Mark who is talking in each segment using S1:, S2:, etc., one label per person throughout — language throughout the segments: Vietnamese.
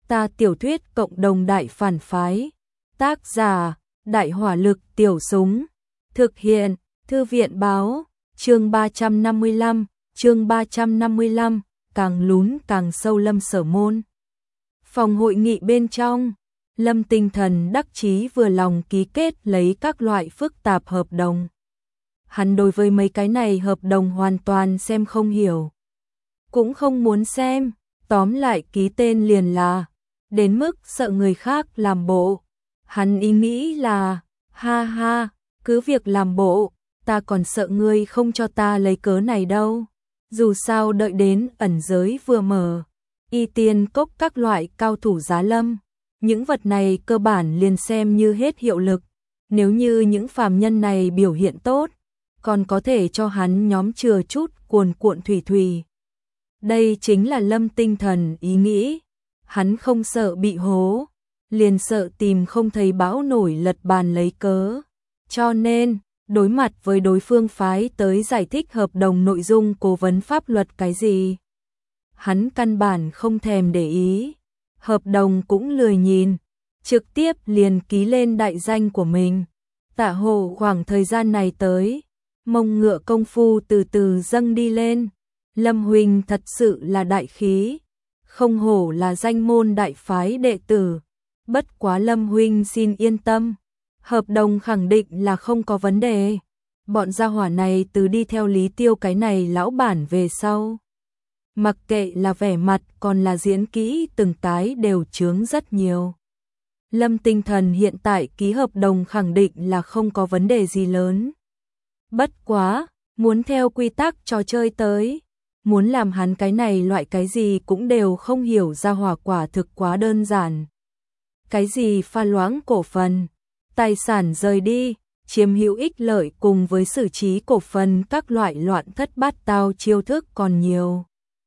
S1: Ta tiểu thuyết cộng đồng đại phản phái. Tác giả, Đại hỏa lực tiểu súng. Thực hiện, Thư viện báo, chương 355, càng lún càng sâu Lâm Sở Môn. Phòng hội nghị bên trong, Lâm tinh thần đắc chí vừa lòng ký kết lấy các loại phức tạp hợp đồng. Hắn đối với mấy cái này hợp đồng hoàn toàn xem không hiểu. Cũng không muốn xem, tóm lại ký tên liền là, đến mức sợ người khác làm bộ. Hắn ý nghĩ là, ha ha, cứ việc làm bộ, ta còn sợ ngươi không cho ta lấy cớ này đâu. Dù sao đợi đến ẩn giới vừa mở, y tiên cốc các loại cao thủ giá lâm, những vật này cơ bản liền xem như hết hiệu lực. Nếu như những phàm nhân này biểu hiện tốt, còn có thể cho hắn nhóm chừa chút cuồn cuộn thủy thủy. Đây chính là Lâm tinh thần ý nghĩ. Hắn không sợ bị hố, liền sợ tìm không thấy bão nổi lật bàn lấy cớ. Cho nên, đối mặt với đối phương phái tới giải thích hợp đồng nội dung cố vấn pháp luật cái gì, hắn căn bản không thèm để ý. Hợp đồng cũng lười nhìn, trực tiếp liền ký lên đại danh của mình. Tạ Hồ khoảng thời gian này tới, mông ngựa công phu từ từ dâng đi lên. Lâm huynh thật sự là đại khí, không hổ là danh môn đại phái đệ tử. Bất quá Lâm huynh xin yên tâm, hợp đồng khẳng định là không có vấn đề. Bọn gia hỏa này từ đi theo Lý Tiêu cái này lão bản về sau, mặc kệ là vẻ mặt còn là diễn kỹ từng cái đều chướng rất nhiều. Lâm tinh thần hiện tại ký hợp đồng khẳng định là không có vấn đề gì lớn. Bất quá, muốn theo quy tắc trò chơi tới, muốn làm hắn cái này loại cái gì cũng đều không hiểu ra hỏa quả thực quá đơn giản. Cái gì pha loãng cổ phần, tài sản rời đi, chiếm hữu ích lợi cùng với xử trí cổ phần các loại loạn thất bát tao chiêu thức còn nhiều.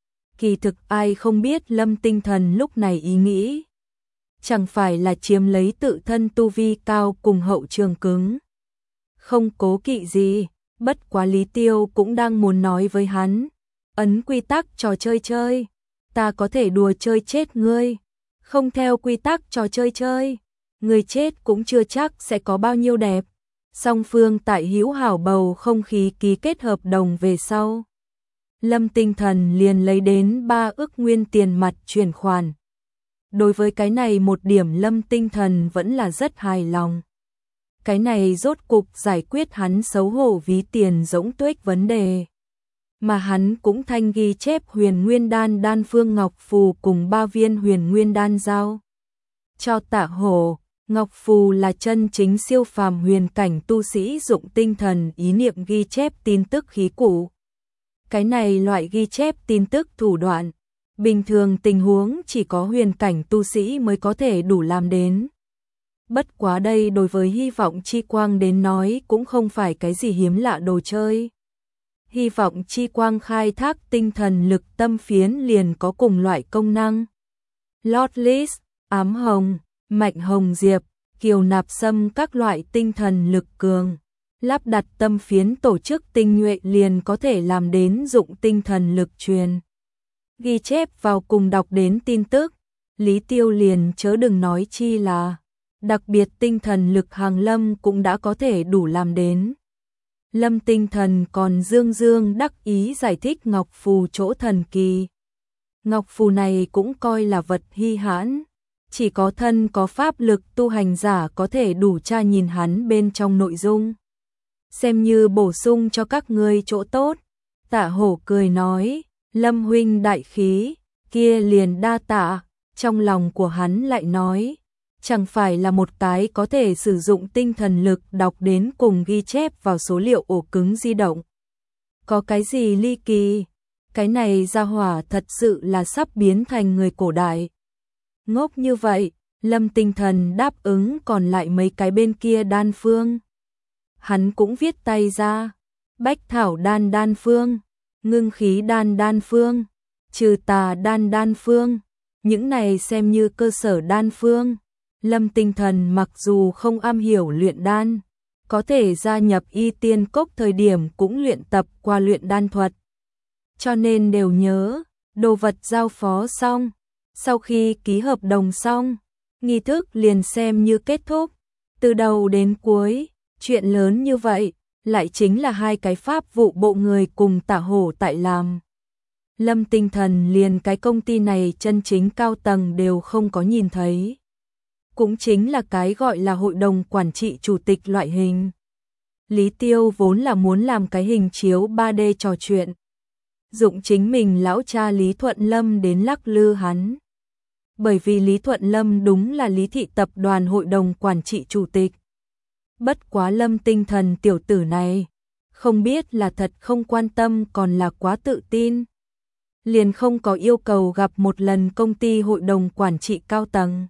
S1: Kỳ thực ai không biết Lâm tinh thần lúc này ý nghĩ. Chẳng phải là chiếm lấy tự thân tu vi cao cùng hậu trường cứng. Không cố kỵ gì, bất quá Lý Tiêu cũng đang muốn nói với hắn. Ấn quy tắc trò chơi chơi, ta có thể đùa chơi chết ngươi. Không theo quy tắc trò chơi chơi, người chết cũng chưa chắc sẽ có bao nhiêu đẹp. Song phương tại hữu hảo bầu không khí ký kết hợp đồng về sau, Lâm tinh thần liền lấy đến 3 ức nguyên tiền mặt chuyển khoản. Đối với cái này một điểm Lâm tinh thần vẫn là rất hài lòng. Cái này rốt cục giải quyết hắn xấu hổ ví tiền rỗng tuếch vấn đề. Mà hắn cũng thanh ghi chép huyền nguyên đan đan phương ngọc phù cùng 3 viên huyền nguyên đan giao cho Tạ Hổ. Ngọc phù là chân chính siêu phàm huyền cảnh tu sĩ dụng tinh thần ý niệm ghi chép tin tức khí cụ. Cái này loại ghi chép tin tức thủ đoạn, bình thường tình huống chỉ có huyền cảnh tu sĩ mới có thể đủ làm đến. Bất quá đây đối với hy vọng chi quang đến nói cũng không phải cái gì hiếm lạ đồ chơi. Hy vọng chi quang khai thác tinh thần lực tâm phiến liền có cùng loại công năng. Lord List, ám hồng, mạnh hồng diệp, kiều nạp sâm các loại tinh thần lực cường. Lắp đặt tâm phiến tổ chức tinh nhuệ liền có thể làm đến dụng tinh thần lực truyền. Ghi chép vào cùng đọc đến tin tức, Lý Tiêu liền chớ đừng nói chi là, đặc biệt tinh thần lực hàng Lâm cũng đã có thể đủ làm đến. Lâm tinh thần còn dương dương đắc ý giải thích ngọc phù chỗ thần kỳ. Ngọc phù này cũng coi là vật hy hãn, chỉ có thân có pháp lực tu hành giả có thể đủ tra nhìn hắn bên trong nội dung. Xem như bổ sung cho các ngươi chỗ tốt. Tạ Hổ cười nói, Lâm huynh đại khí, kia liền đa tạ. Trong lòng của hắn lại nói, chẳng phải là một cái có thể sử dụng tinh thần lực đọc đến cùng ghi chép vào số liệu ổ cứng di động. Có cái gì ly kỳ, cái này gia hỏa thật sự là sắp biến thành người cổ đại. Ngốc như vậy, Lâm tinh thần đáp ứng còn lại mấy cái bên kia đan phương. Hắn cũng viết tay ra, bách thảo đan đan phương, ngưng khí đan đan phương, trừ tà đan đan phương, những này xem như cơ sở đan phương. Lâm tinh thần mặc dù không am hiểu luyện đan, có thể gia nhập y tiên cốc thời điểm cũng luyện tập qua luyện đan thuật. Cho nên đều nhớ, đồ vật giao phó xong, Sau khi ký hợp đồng xong, nghi thức liền xem như kết thúc. Từ đầu đến cuối, chuyện lớn như vậy, lại chính là hai cái pháp vụ bộ người cùng Tạ Hổ tại làm. Lâm Tinh Thần liền cái công ty này chân chính cao tầng đều không có nhìn thấy. Cũng chính là cái gọi là hội đồng quản trị chủ tịch loại hình. Lý Tiêu vốn là muốn làm cái hình chiếu 3D trò chuyện. Dụng chính mình lão cha Lý Thuận Lâm đến lắc lư hắn. Bởi vì Lý Thuận Lâm đúng là Lý Thị tập đoàn hội đồng quản trị chủ tịch. Bất quá Lâm Tinh Thần tiểu tử này, không biết là thật không quan tâm còn là quá tự tin. Liền không có yêu cầu gặp một lần công ty hội đồng quản trị cao tầng.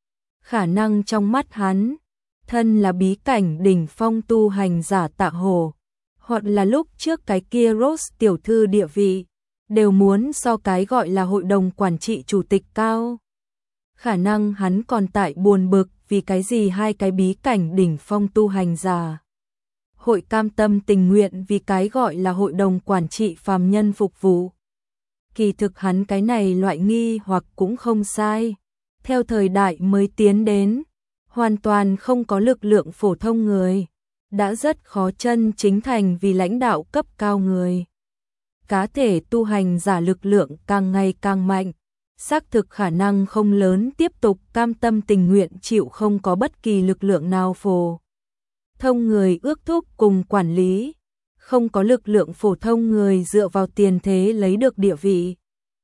S1: Khả năng trong mắt hắn, thân là bí cảnh đỉnh phong tu hành giả Tạ Hổ, hoặc là lúc trước cái kia Rose tiểu thư địa vị, đều muốn so cái gọi là hội đồng quản trị chủ tịch cao. Khả năng hắn còn tại buồn bực vì cái gì hai cái bí cảnh đỉnh phong tu hành giả. Hội cam tâm tình nguyện vì cái gọi là hội đồng quản trị phàm nhân phục vụ. Kỳ thực hắn cái này loại nghi hoặc cũng không sai. Theo thời đại mới tiến đến, hoàn toàn không có lực lượng phổ thông người, đã rất khó chân chính thành vì lãnh đạo cấp cao người. Cá thể tu hành giả lực lượng càng ngày càng mạnh, xác thực khả năng không lớn tiếp tục cam tâm tình nguyện chịu không có bất kỳ lực lượng nào phổ thông người ước thúc cùng quản lý, không có lực lượng phổ thông người dựa vào tiền thế lấy được địa vị.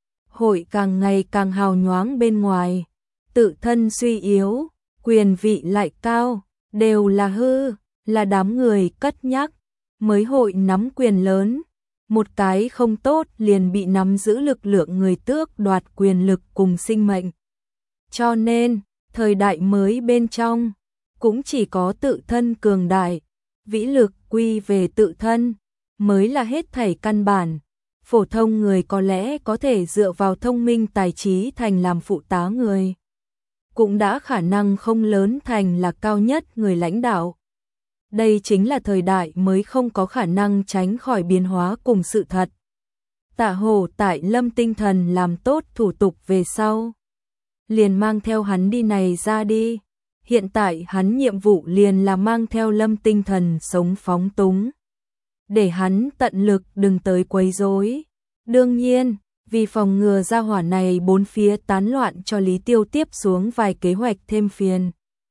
S1: Hội càng ngày càng hào nhoáng bên ngoài, tự thân suy yếu, quyền vị lại cao, đều là hư, là đám người cất nhắc, mới hội nắm quyền lớn. Một cái không tốt liền bị nắm giữ lực lượng người tước đoạt quyền lực cùng sinh mệnh. Cho nên, thời đại mới bên trong, cũng chỉ có tự thân cường đại, vĩ lực quy về tự thân, mới là hết thảy căn bản. Phổ thông người có lẽ có thể dựa vào thông minh tài trí thành làm phụ tá người. Cũng đã khả năng không lớn thành là cao nhất người lãnh đạo. Đây chính là thời đại mới không có khả năng tránh khỏi biến hóa cùng sự thật. Tạ Hổ tại Lâm Tinh Thần làm tốt thủ tục về sau, liền mang theo hắn đi này ra đi. Hiện tại hắn nhiệm vụ liền là mang theo Lâm Tinh Thần sống phóng túng, để hắn tận lực đừng tới quấy rối. Đương nhiên, vì phòng ngừa gia hỏa này bốn phía tán loạn cho Lý Tiêu tiếp xuống vài kế hoạch thêm phiền.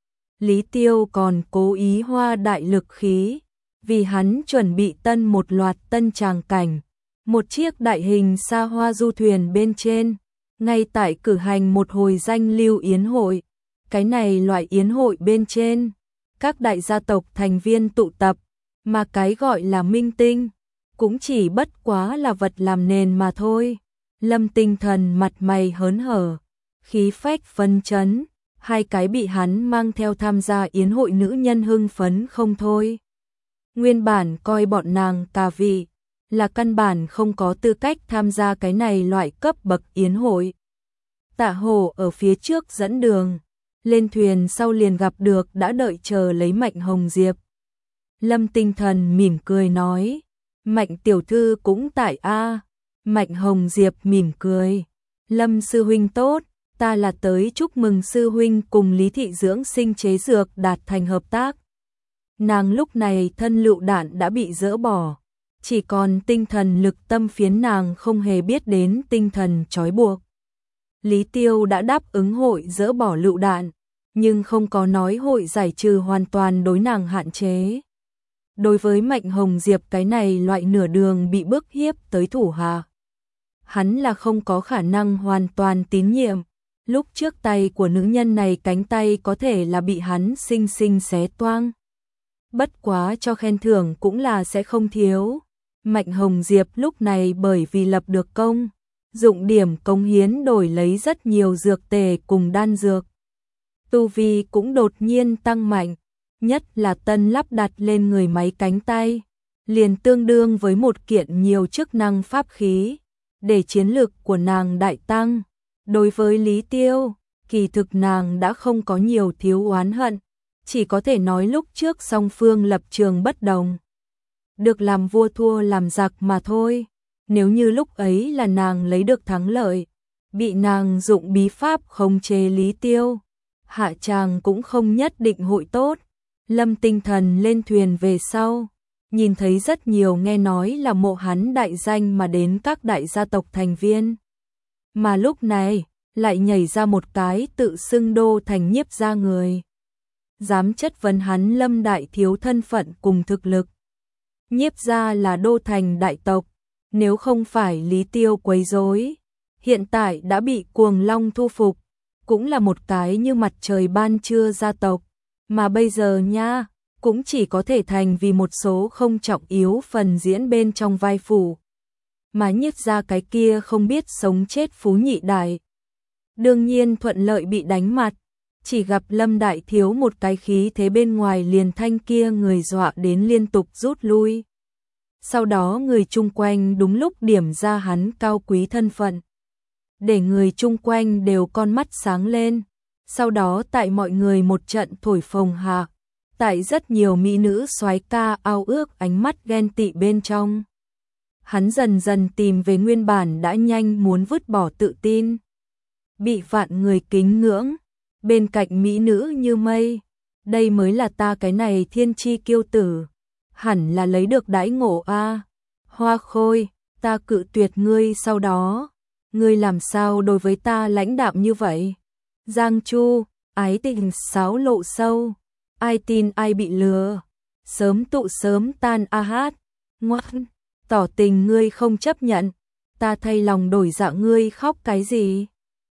S1: Lý Tiêu còn cố ý hoa đại lực khí, vì hắn chuẩn bị tân một loạt tân tràng cảnh. Một chiếc đại hình xa hoa du thuyền bên trên, ngay tại cử hành một hồi danh lưu yến hội. Cái này loại yến hội bên trên, các đại gia tộc thành viên tụ tập, mà cái gọi là minh tinh, cũng chỉ bất quá là vật làm nền mà thôi. Lâm Tinh Thần mặt mày hớn hở, khí phách phấn chấn, hai cái bị hắn mang theo tham gia yến hội nữ nhân hưng phấn không thôi. Nguyên bản coi bọn nàng tà vị, là căn bản không có tư cách tham gia cái này loại cấp bậc yến hội. Tạ Hổ ở phía trước dẫn đường, lên thuyền sau liền gặp được đã đợi chờ lấy Mạnh Hồng Diệp. Lâm Tinh Thần mỉm cười nói, Mạnh tiểu thư cũng tại a. Mạnh Hồng Diệp mỉm cười, Lâm sư huynh tốt, ta là tới chúc mừng sư huynh cùng Lý Thị dưỡng sinh chế dược đạt thành hợp tác. Nàng lúc này thân lựu đạn đã bị dỡ bỏ, chỉ còn tinh thần lực tâm phiến nàng không hề biết đến tinh thần trói buộc. Lý Tiêu đã đáp ứng hội dỡ bỏ lựu đạn, nhưng không có nói hội giải trừ hoàn toàn đối nàng hạn chế. Đối với Mạnh Hồng Diệp cái này loại nửa đường bị bức hiếp tới thủ hạ, hắn là không có khả năng hoàn toàn tín nhiệm. Lúc trước tay của nữ nhân này cánh tay có thể là bị hắn xinh xinh xé toang. Bất quá cho khen thưởng cũng là sẽ không thiếu. Mạnh Hồng Diệp lúc này bởi vì lập được công, dụng điểm cống hiến đổi lấy rất nhiều dược tề cùng đan dược. Tu vi cũng đột nhiên tăng mạnh, nhất là tân lắp đặt lên người máy cánh tay, liền tương đương với một kiện nhiều chức năng pháp khí, để chiến lực của nàng đại tăng. Đối với Lý Tiêu, kỳ thực nàng đã không có nhiều thiếu oán hận, chỉ có thể nói lúc trước song phương lập trường bất đồng. Được làm vua thua làm giặc mà thôi, nếu như lúc ấy là nàng lấy được thắng lợi, bị nàng dụng bí pháp khống chế Lý Tiêu, hạ chàng cũng không nhất định hội tốt. Lâm Tinh Thần lên thuyền về sau, nhìn thấy rất nhiều nghe nói là mộ hắn đại danh mà đến các đại gia tộc thành viên. Mà lúc này, lại nhảy ra một cái tự xưng Đô Thành Nhiếp gia người. Dám chất vấn hắn Lâm đại thiếu thân phận cùng thực lực. Nhiếp gia là Đô Thành đại tộc, nếu không phải Lý Tiêu quấy rối, hiện tại đã bị Cuồng Long thu phục, cũng là một cái như mặt trời ban trưa gia tộc, mà bây giờ nha, cũng chỉ có thể thành vì một số không trọng yếu phần diễn bên trong vai phụ. Mà Nhiếp gia cái kia không biết sống chết phú nhị đại, đương nhiên thuận lợi bị đánh mặt, chỉ gặp Lâm đại thiếu một cái khí thế bên ngoài liền thanh kia người dọa đến liên tục rút lui. Sau đó người chung quanh đúng lúc điểm ra hắn cao quý thân phận, để người chung quanh đều con mắt sáng lên. Sau đó tại mọi người một trận thổi phồng hạ, tại rất nhiều mỹ nữ soái ca ao ước ánh mắt ghen tị bên trong, hắn dần dần tìm về nguyên bản đã nhanh muốn vứt bỏ tự tin. Bị vạn người kính ngưỡng, bên cạnh mỹ nữ như mây, đây mới là ta cái này thiên chi kiêu tử, hẳn là lấy được đãi ngộ a. Hoa Khôi, ta cự tuyệt ngươi sau đó, ngươi làm sao đối với ta lãnh đạm như vậy? Giang Chu, ái tình xáo lộ sâu, ai tin ai bị lừa, sớm tụ sớm tan a hát, ngoan, tỏ tình ngươi không chấp nhận, ta thay lòng đổi dạ ngươi khóc cái gì?